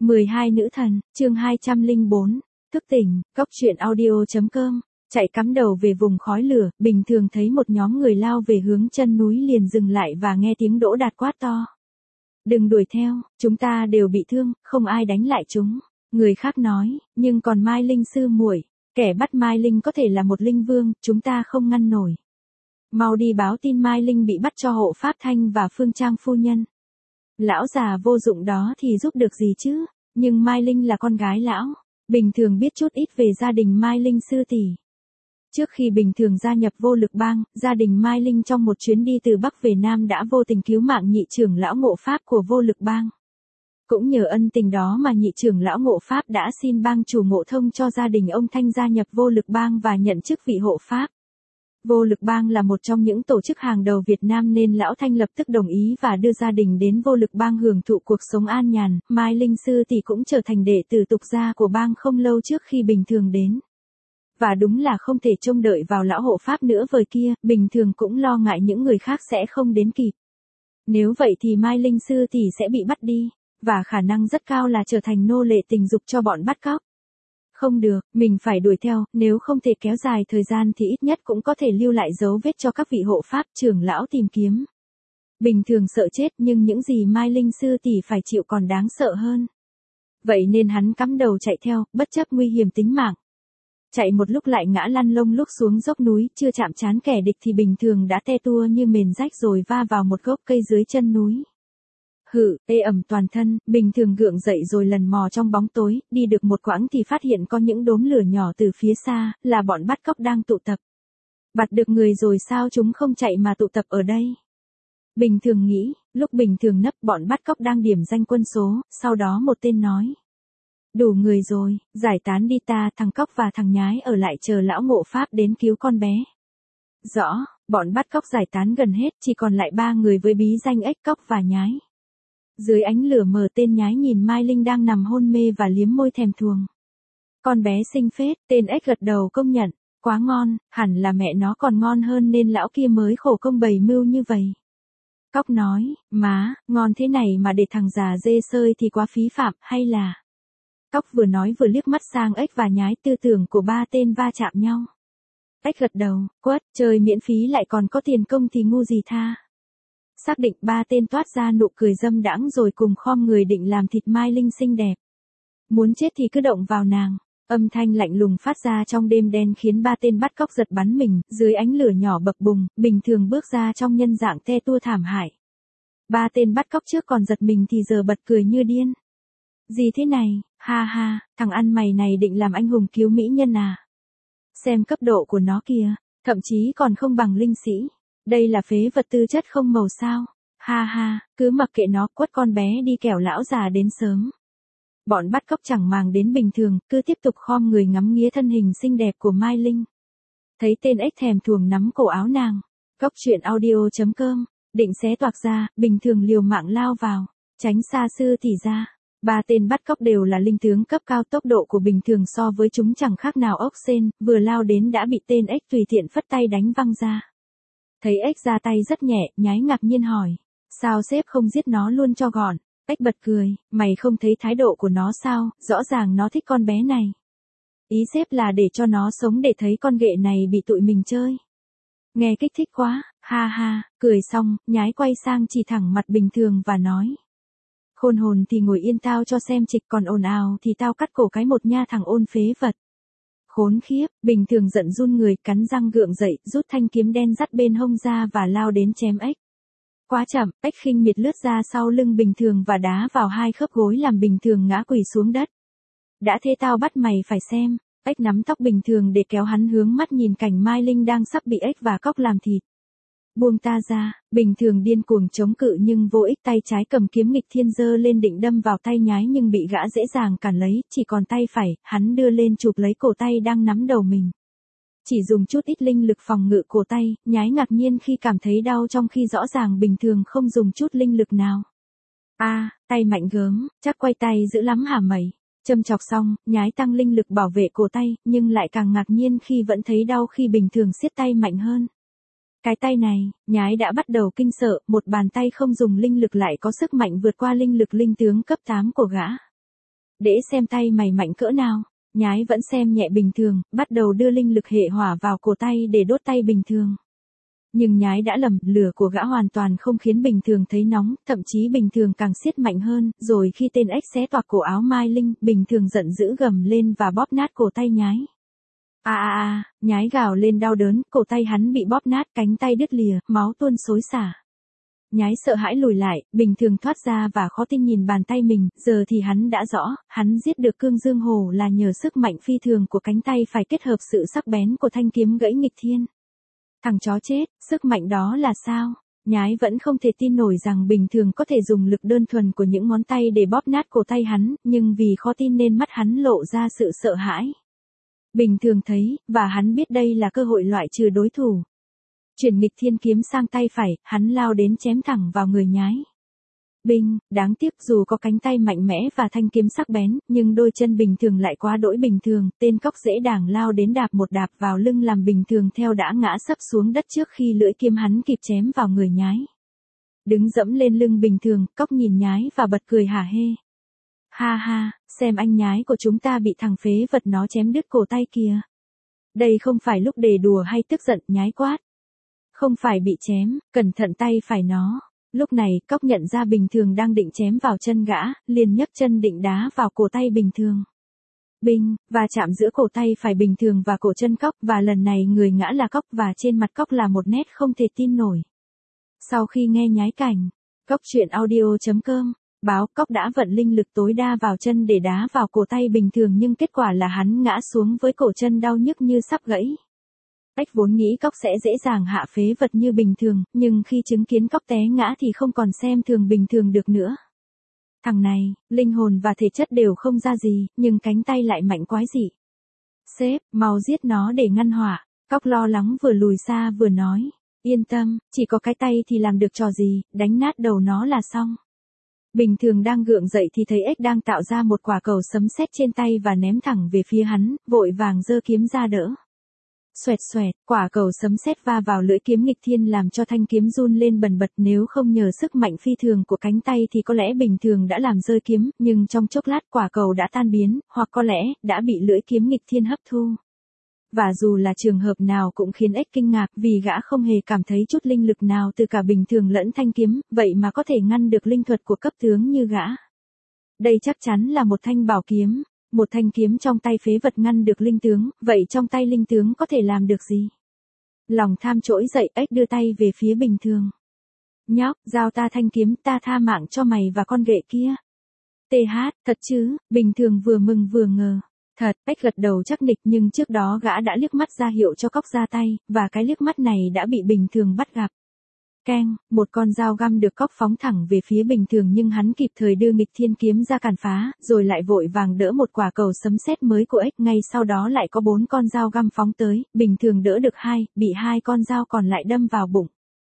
12 nữ thần, chương 204, thức tỉnh, cốc truyện audio.com, chạy cắm đầu về vùng khói lửa, bình thường thấy một nhóm người lao về hướng chân núi liền dừng lại và nghe tiếng Đỗ Đạt quát to. Đừng đuổi theo, chúng ta đều bị thương, không ai đánh lại chúng. Người khác nói, nhưng còn Mai Linh sư muội, kẻ bắt Mai Linh có thể là một linh vương, chúng ta không ngăn nổi. Mau đi báo tin Mai Linh bị bắt cho hộ pháp Thanh và Phương Trang phu nhân. Lão già vô dụng đó thì giúp được gì chứ, nhưng Mai Linh là con gái lão, bình thường biết chút ít về gia đình Mai Linh sư tỷ. Trước khi bình thường gia nhập vô lực bang, gia đình Mai Linh trong một chuyến đi từ Bắc về Nam đã vô tình cứu mạng nhị trưởng lão Ngộ Pháp của vô lực bang. Cũng nhờ ân tình đó mà nhị trưởng lão Ngộ Pháp đã xin bang chủ Ngộ Thông cho gia đình ông Thanh gia nhập vô lực bang và nhận chức vị hộ pháp. Vô lực bang là một trong những tổ chức hàng đầu Việt Nam nên lão Thanh lập tức đồng ý và đưa gia đình đến vô lực bang hưởng thụ cuộc sống an nhàn. Mai Linh sư thì cũng trở thành đệ tử tục gia của bang không lâu trước khi bình thường đến. Và đúng là không thể trông đợi vào lão hộ pháp nữa vời kia, bình thường cũng lo ngại những người khác sẽ không đến kịp. Nếu vậy thì Mai Linh sư tỷ sẽ bị bắt đi, và khả năng rất cao là trở thành nô lệ tình dục cho bọn bắt cóc. Không được, mình phải đuổi theo, nếu không thể kéo dài thời gian thì ít nhất cũng có thể lưu lại dấu vết cho các vị hộ pháp trưởng lão tìm kiếm. Bình thường sợ chết nhưng những gì Mai Linh sư tỷ phải chịu còn đáng sợ hơn. Vậy nên hắn cắm đầu chạy theo, bất chấp nguy hiểm tính mạng. Chạy một lúc lại ngã lăn lông lúc xuống dốc núi, chưa chạm trán kẻ địch thì bình thường đã te tua như mền rách rồi va vào một gốc cây dưới chân núi. Ê ẩm toàn thân, bình thường gượng dậy rồi lần mò trong bóng tối, đi được một quãng thì phát hiện có những đốm lửa nhỏ từ phía xa, là bọn bắt cóc đang tụ tập. Bắt được người rồi sao chúng không chạy mà tụ tập ở đây? Bình thường nghĩ, lúc bình thường nấp bọn bắt cóc đang điểm danh quân số, sau đó một tên nói. Đủ người rồi, giải tán đi ta, thằng Cóc và thằng Nhái ở lại chờ lão Ngộ Pháp đến cứu con bé. Rõ, bọn bắt cóc giải tán gần hết, chỉ còn lại 3 người với bí danh Ếch, Cóc và Nhái. Dưới ánh lửa mờ tên Nhái nhìn Mai Linh đang nằm hôn mê và liếm môi thèm thuồng. Con bé xinh phết, tên Ếch gật đầu công nhận, quá ngon, hẳn là mẹ nó còn ngon hơn nên lão kia mới khổ công bày mưu như vậy. Cóc nói, má, ngon thế này mà để thằng già dê sơi thì quá phí phạm, hay là... Cóc vừa nói vừa liếc mắt sang Ếch và Nhái, tư tưởng của 3 tên va chạm nhau. Ếch gật đầu, quất, chơi miễn phí lại còn có tiền công thì ngu gì tha. Xác định 3 tên toát ra nụ cười dâm đãng rồi cùng khom người định làm thịt Mai Linh xinh đẹp. Muốn chết thì cứ động vào nàng. Âm thanh lạnh lùng phát ra trong đêm đen khiến 3 tên bắt cóc giật bắn mình, dưới ánh lửa nhỏ bập bùng, bình thường bước ra trong nhân dạng te tua thảm hại. 3 tên bắt cóc trước còn giật mình thì giờ bật cười như điên. Gì thế này, ha ha, thằng ăn mày này định làm anh hùng cứu mỹ nhân à? Xem cấp độ của nó kìa, thậm chí còn không bằng linh sĩ. Đây là phế vật tư chất không màu sao? Ha ha, cứ mặc kệ nó, quất con bé đi kẻo lão già đến sớm. Bọn bắt cóc chẳng màng đến bình thường, cứ tiếp tục khom người ngắm nghía thân hình xinh đẹp của Mai Linh. Thấy tên Ếch thèm thuồng nắm cổ áo nàng. Cốc truyện audio.com, định xé toạc ra, bình thường liều mạng lao vào, tránh xa sư tỷ ra. 3 tên bắt cóc đều là linh tướng cấp cao, tốc độ của bình thường so với chúng chẳng khác nào ốc sên, vừa lao đến đã bị tên Ếch tùy tiện phất tay đánh văng ra. Thấy Ếch ra tay rất nhẹ, Nhái ngạc nhiên hỏi, sao sếp không giết nó luôn cho gọn? Ếch bật cười, mày không thấy thái độ của nó sao, rõ ràng nó thích con bé này. Ý sếp là để cho nó sống để thấy con ghệ này bị tụi mình chơi. Nghe kích thích quá, ha ha, cười xong, Nhái quay sang chỉ thẳng mặt bình thường và nói. Khôn hồn thì ngồi yên tao cho xem trịch, còn ồn ào thì tao cắt cổ cái một nha thằng ôn phế vật. Khốn khiếp, bình thường giận run người, cắn răng gượng dậy, rút thanh kiếm đen dắt bên hông ra và lao đến chém Ếch. Quá chậm, Ếch khinh miệt lướt ra sau lưng bình thường và đá vào 2 khớp gối làm bình thường ngã quỳ xuống đất. Đã thế tao bắt mày phải xem. Ếch nắm tóc bình thường để kéo hắn hướng mắt nhìn cảnh Mai Linh đang sắp bị Ếch và Cóc làm thịt. Buông ta ra, bình thường điên cuồng chống cự nhưng vô ích, tay trái cầm kiếm nghịch thiên giơ lên định đâm vào tay Nhái nhưng bị gã dễ dàng cản lấy, chỉ còn tay phải, hắn đưa lên chụp lấy cổ tay đang nắm đầu mình. Chỉ dùng chút ít linh lực phòng ngự cổ tay, Nhái ngạc nhiên khi cảm thấy đau trong khi rõ ràng bình thường không dùng chút linh lực nào. Tay mạnh gớm, chắc quay tay dữ lắm hả mày? Châm chọc xong, Nhái tăng linh lực bảo vệ cổ tay, nhưng lại càng ngạc nhiên khi vẫn thấy đau khi bình thường siết tay mạnh hơn. Cái tay này, Nhái đã bắt đầu kinh sợ, một bàn tay không dùng linh lực lại có sức mạnh vượt qua linh lực linh tướng cấp 8 của gã. để xem tay mày mạnh cỡ nào. Nhái vẫn xem nhẹ bình thường, bắt đầu đưa linh lực hệ hỏa vào cổ tay để đốt tay bình thường. Nhưng nhái đã lầm, lửa của gã hoàn toàn không khiến bình thường thấy nóng, thậm chí bình thường càng siết mạnh hơn, rồi khi tên ếch xé toạc cổ áo Mai Linh, bình thường giận dữ gầm lên và bóp nát cổ tay nhái. Nhái gào lên đau đớn, cổ tay hắn bị bóp nát, cánh tay đứt lìa, máu tuôn xối xả. Nhái sợ hãi lùi lại, bình thường thoát ra và khó tin nhìn bàn tay mình, giờ thì hắn đã rõ, hắn giết được Cương Dương Hổ là nhờ sức mạnh phi thường của cánh tay phải kết hợp sự sắc bén của thanh kiếm gãy nghịch thiên. Thằng chó chết, sức mạnh đó là sao? Nhái vẫn không thể tin nổi rằng bình thường có thể dùng lực đơn thuần của những ngón tay để bóp nát cổ tay hắn, nhưng vì khó tin nên mắt hắn lộ ra sự sợ hãi. Bình thường thấy, và hắn biết đây là cơ hội loại trừ đối thủ. Chuyển nghịch thiên kiếm sang tay phải, hắn lao đến chém thẳng vào người nhái. Binh, đáng tiếc dù có cánh tay mạnh mẽ và thanh kiếm sắc bén, nhưng đôi chân bình thường lại quá đỗi bình thường, tên cóc dễ đảng lao đến đạp một đạp vào lưng làm bình thường theo đã ngã sấp xuống đất trước khi lưỡi kiếm hắn kịp chém vào người nhái. Đứng dẫm lên lưng bình thường, cóc nhìn nhái và bật cười hả hê. Ha ha, xem anh nhái của chúng ta bị thằng phế vật nó chém đứt cổ tay kìa. Đây không phải lúc để đùa hay tức giận, nhái quát. Không phải bị chém, cẩn thận tay phải nó. Lúc này, cóc nhận ra bình thường đang định chém vào chân gã, liền nhấc chân định đá vào cổ tay bình thường. Binh, và chạm giữa cổ tay phải bình thường và cổ chân cóc, và lần này người ngã là cóc và trên mặt cóc là một nét không thể tin nổi. Sau khi nghe nhái cảnh, cóc truyện audio.com, báo cóc đã vận linh lực tối đa vào chân để đá vào cổ tay bình thường nhưng kết quả là hắn ngã xuống với cổ chân đau nhức như sắp gãy. Ếch vốn nghĩ cóc sẽ dễ dàng hạ phế vật như bình thường, nhưng khi chứng kiến cóc té ngã thì không còn xem thường bình thường được nữa. Thằng này, linh hồn và thể chất đều không ra gì, nhưng cánh tay lại mạnh quái dị. Sếp, mau giết nó để ngăn họa. Cóc lo lắng vừa lùi xa vừa nói. Yên tâm, chỉ có cái tay thì làm được trò gì, đánh nát đầu nó là xong. Bình thường đang gượng dậy thì thấy ếch đang tạo ra một quả cầu sấm sét trên tay và ném thẳng về phía hắn, vội vàng giơ kiếm ra đỡ. Xoẹt xoẹt, quả cầu sấm sét va vào lưỡi kiếm nghịch thiên làm cho thanh kiếm run lên bần bật, nếu không nhờ sức mạnh phi thường của cánh tay thì có lẽ bình thường đã làm rơi kiếm, nhưng trong chốc lát quả cầu đã tan biến, hoặc có lẽ đã bị lưỡi kiếm nghịch thiên hấp thu. Và dù là trường hợp nào cũng khiến ếch kinh ngạc vì gã không hề cảm thấy chút linh lực nào từ cả bình thường lẫn thanh kiếm, vậy mà có thể ngăn được linh thuật của cấp tướng như gã. Đây chắc chắn là một thanh bảo kiếm. Một thanh kiếm trong tay phế vật ngăn được linh tướng, vậy trong tay linh tướng có thể làm được gì? Lòng tham trỗi dậy, ếch đưa tay về phía bình thường. Nhóc, giao ta thanh kiếm, ta tha mạng cho mày và con ghệ kia. TH, thật chứ? Bình thường vừa mừng vừa ngờ. Thật, ếch gật đầu chắc nịch nhưng trước đó gã đã liếc mắt ra hiệu cho cóc ra tay, và cái liếc mắt này đã bị bình thường bắt gặp. Keng, một con dao găm được cóc phóng thẳng về phía bình thường nhưng hắn kịp thời đưa nghịch thiên kiếm ra cản phá, rồi lại vội vàng đỡ một quả cầu sấm sét mới của ếch, ngay sau đó lại có 4 con dao găm phóng tới, bình thường đỡ được 2, bị 2 con dao còn lại đâm vào bụng.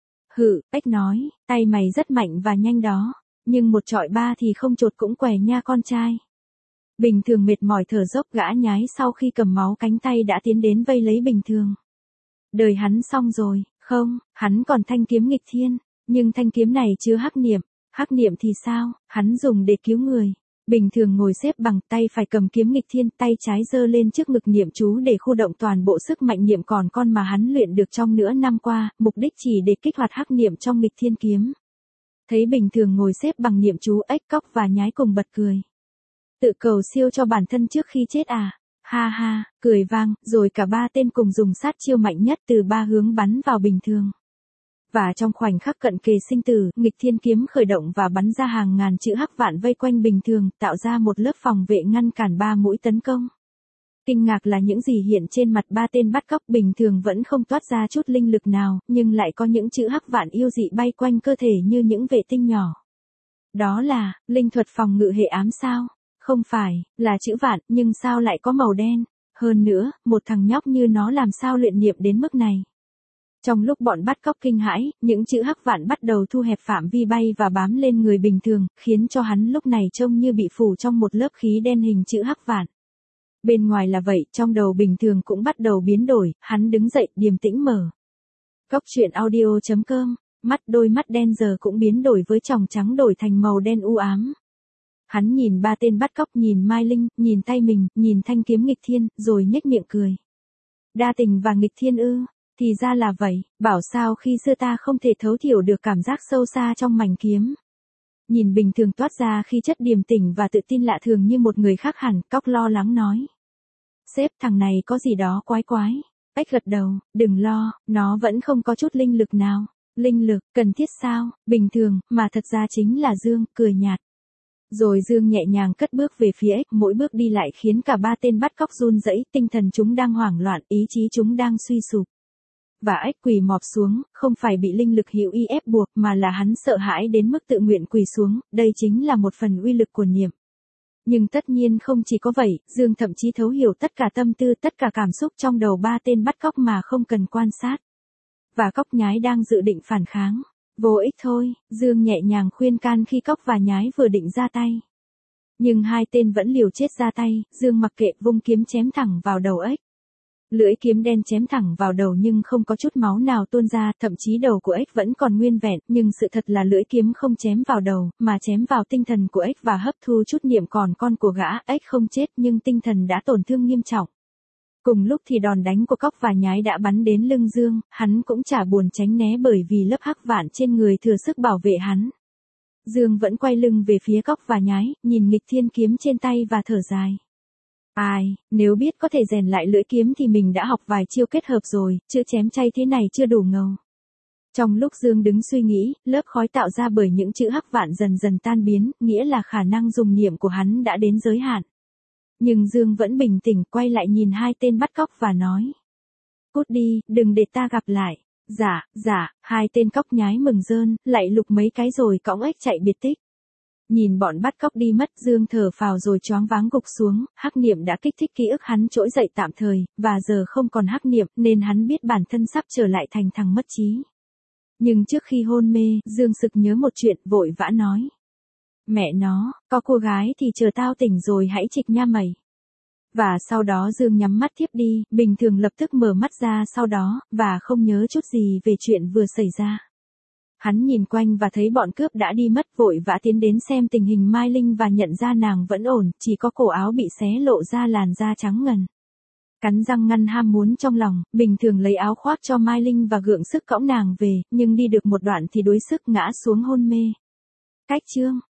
Hự, ếch nói, tay mày rất mạnh và nhanh đó, nhưng một trọi 3 thì không chột cũng què nha con trai. Bình thường mệt mỏi thở dốc, gã nhái sau khi cầm máu cánh tay đã tiến đến vây lấy bình thường. Đời hắn xong rồi. Không, hắn còn thanh kiếm nghịch thiên, nhưng thanh kiếm này chứa hắc niệm thì sao, hắn dùng để cứu người. Bình thường ngồi xếp bằng, tay phải cầm kiếm nghịch thiên, tay trái giơ lên trước ngực niệm chú để khu động toàn bộ sức mạnh niệm còn con mà hắn luyện được trong nửa năm qua, mục đích chỉ để kích hoạt hắc niệm trong nghịch thiên kiếm. Thấy bình thường ngồi xếp bằng niệm chú, ếch cóc và nhái cùng bật cười. Tự cầu siêu cho bản thân trước khi chết à? Ha ha, cười vang, rồi cả ba tên cùng dùng sát chiêu mạnh nhất từ 3 hướng bắn vào bình thường. Và trong khoảnh khắc cận kề sinh tử, nghịch thiên kiếm khởi động và bắn ra hàng ngàn chữ hắc vạn vây quanh bình thường, tạo ra một lớp phòng vệ ngăn cản 3 mũi tấn công. Kinh ngạc là những gì hiện trên mặt 3 tên bắt cóc bình thường vẫn không toát ra chút linh lực nào, nhưng lại có những chữ hắc vạn yêu dị bay quanh cơ thể như những vệ tinh nhỏ. Đó là, linh thuật phòng ngự hệ ám sao? Không phải, là chữ vạn, nhưng sao lại có màu đen? Hơn nữa, một thằng nhóc như nó làm sao luyện niệm đến mức này? Trong lúc bọn bắt cóc kinh hãi, những chữ hắc vạn bắt đầu thu hẹp phạm vi bay và bám lên người bình thường, khiến cho hắn lúc này trông như bị phủ trong một lớp khí đen hình chữ hắc vạn. Bên ngoài là vậy, trong đầu bình thường cũng bắt đầu biến đổi, hắn đứng dậy, điềm tĩnh mở. Cóc truyện audio.com, đôi mắt đen giờ cũng biến đổi với tròng trắng đổi thành màu đen u ám. Hắn nhìn ba tên bắt cóc, nhìn Mai Linh, nhìn tay mình, nhìn thanh kiếm nghịch thiên, rồi nhếch miệng cười. Đa tình và nghịch thiên ư, thì ra là vậy, bảo sao khi xưa ta không thể thấu hiểu được cảm giác sâu xa trong mảnh kiếm. Nhìn bình thường toát ra khí chất điềm tĩnh và tự tin lạ thường như một người khác hẳn, Cóc lo lắng nói. Sếp, thằng này có gì đó quái quái. Ếch gật đầu, đừng lo, nó vẫn không có chút linh lực nào. Linh lực, cần thiết sao, bình thường, mà thật ra chính là Dương, cười nhạt. Rồi Dương nhẹ nhàng cất bước về phía ếch, mỗi bước đi lại khiến cả ba tên bắt cóc run rẩy, tinh thần chúng đang hoảng loạn, ý chí chúng đang suy sụp. Và ếch quỳ mọp xuống, không phải bị linh lực hữu ý ép buộc mà là hắn sợ hãi đến mức tự nguyện quỳ xuống, đây chính là một phần uy lực của niệm. Nhưng tất nhiên không chỉ có vậy, Dương thậm chí thấu hiểu tất cả tâm tư, tất cả cảm xúc trong đầu ba tên bắt cóc mà không cần quan sát. Và Cóc Nhái đang dự định phản kháng. Vô ích thôi, Dương nhẹ nhàng khuyên can khi Cóc và Nhái vừa định ra tay. Nhưng hai tên vẫn liều chết ra tay, Dương mặc kệ vung kiếm chém thẳng vào đầu ếch. Lưỡi kiếm đen chém thẳng vào đầu nhưng không có chút máu nào tuôn ra, thậm chí đầu của ếch vẫn còn nguyên vẹn, nhưng sự thật là lưỡi kiếm không chém vào đầu, mà chém vào tinh thần của ếch và hấp thu chút niệm còn con của gã. Ếch không chết nhưng tinh thần đã tổn thương nghiêm trọng. Cùng lúc thì đòn đánh của Cóc và Nhái đã bắn đến lưng Dương, hắn cũng chả buồn tránh né bởi vì lớp hắc vạn trên người thừa sức bảo vệ hắn. Dương vẫn quay lưng về phía Cóc và Nhái, nhìn nghịch thiên kiếm trên tay và thở dài. Ai, nếu biết có thể rèn lại lưỡi kiếm thì mình đã học vài chiêu kết hợp rồi, chữ chém chay thế này chưa đủ ngầu. Trong lúc Dương đứng suy nghĩ, lớp khói tạo ra bởi những chữ hắc vạn dần dần tan biến, nghĩa là khả năng dùng niệm của hắn đã đến giới hạn. Nhưng Dương vẫn bình tĩnh quay lại nhìn hai tên bắt cóc và nói. Cút đi, đừng để ta gặp lại. Dạ, hai tên Cóc Nhái mừng rơn, lại lục mấy cái rồi cõng ếch chạy biệt tích. Nhìn bọn bắt cóc đi mất, Dương thở phào rồi choáng váng gục xuống, hắc niệm đã kích thích ký ức hắn trỗi dậy tạm thời, và giờ không còn hắc niệm nên hắn biết bản thân sắp trở lại thành thằng mất trí. Nhưng trước khi hôn mê, Dương sực nhớ một chuyện, vội vã nói. Mẹ nó, có cô gái thì chờ tao tỉnh rồi hãy trịch nha mày. Và sau đó Dương nhắm mắt thiếp đi, bình thường lập tức mở mắt ra sau đó, và không nhớ chút gì về chuyện vừa xảy ra. Hắn nhìn quanh và thấy bọn cướp đã đi mất, vội vã tiến đến xem tình hình Mai Linh và nhận ra nàng vẫn ổn, chỉ có cổ áo bị xé lộ ra làn da trắng ngần. Cắn răng ngăn ham muốn trong lòng, bình thường lấy áo khoác cho Mai Linh và gượng sức cõng nàng về, nhưng đi được một đoạn thì đuối sức ngã xuống hôn mê. Cách chương